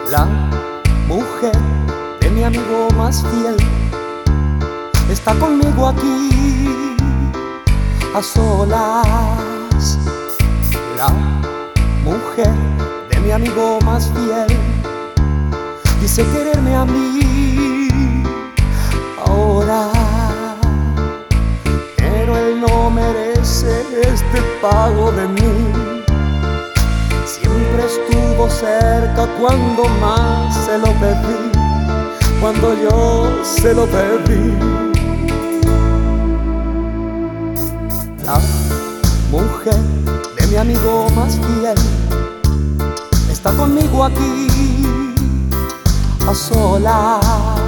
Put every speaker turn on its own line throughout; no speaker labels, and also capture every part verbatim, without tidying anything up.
La mujer de mi amigo más fiel está conmigo aquí a solas. La mujer de mi amigo más fiel dice quererme a mí ahora, pero él no merece este pago de mí. Siempre estuvo cerca cuando más se lo pedí, cuando yo se lo pedí. La mujer de mi amigo más fiel está conmigo aquí a solas.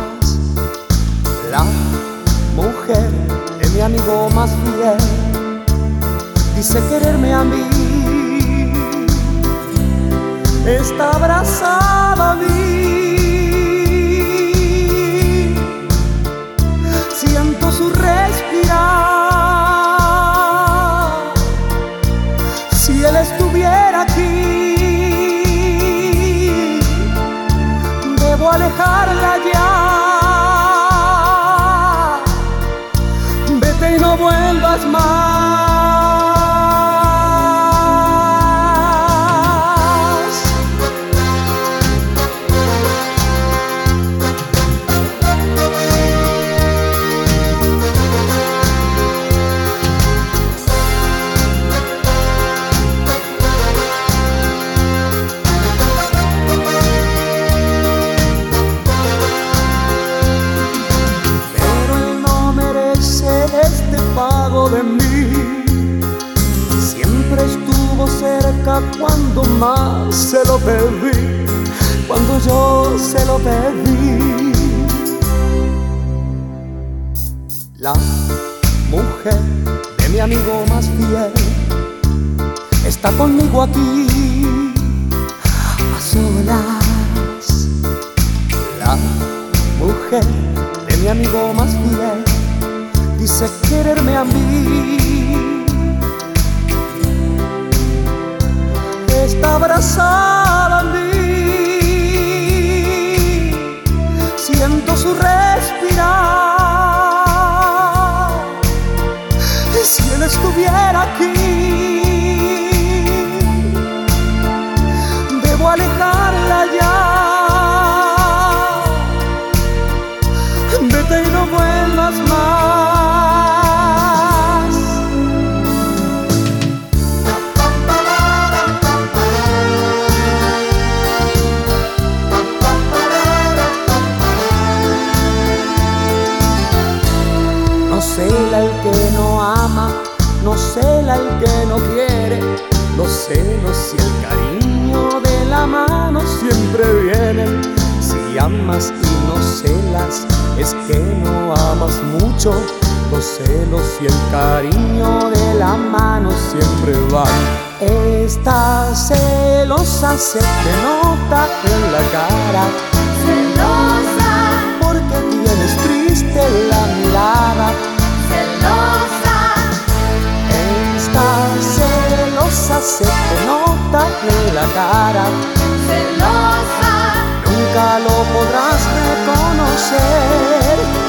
La mujer de mi amigo más fiel dice quererme a mí, está abrazada a mí, siento su respirar. Si él estuviera aquí, debo alejarla ya. Vete y no vuelvas más. De mí, siempre estuvo cerca cuando más se lo pedí, cuando yo se lo pedí. La mujer de mi amigo más fiel está conmigo aquí a solas. La mujer de mi amigo más fiel dice quererme a mí, está abrazada a mí, siento su respirar. Si él estuviera aquí, debo alejarla ya. Vete y no vuelvas más. No cela el que no ama, no cela el que no quiere. Los celos y el cariño de la mano siempre vienen. Si amas y no celas, es que no amas mucho. Los celos y el cariño de la mano siempre van. Esta celosa se te nota en la cara,
celosa,
porque tienes triste la mirada.
Celosa,
esta celosa se te nota en la cara.
Celosa,
nunca lo podrás reconocer.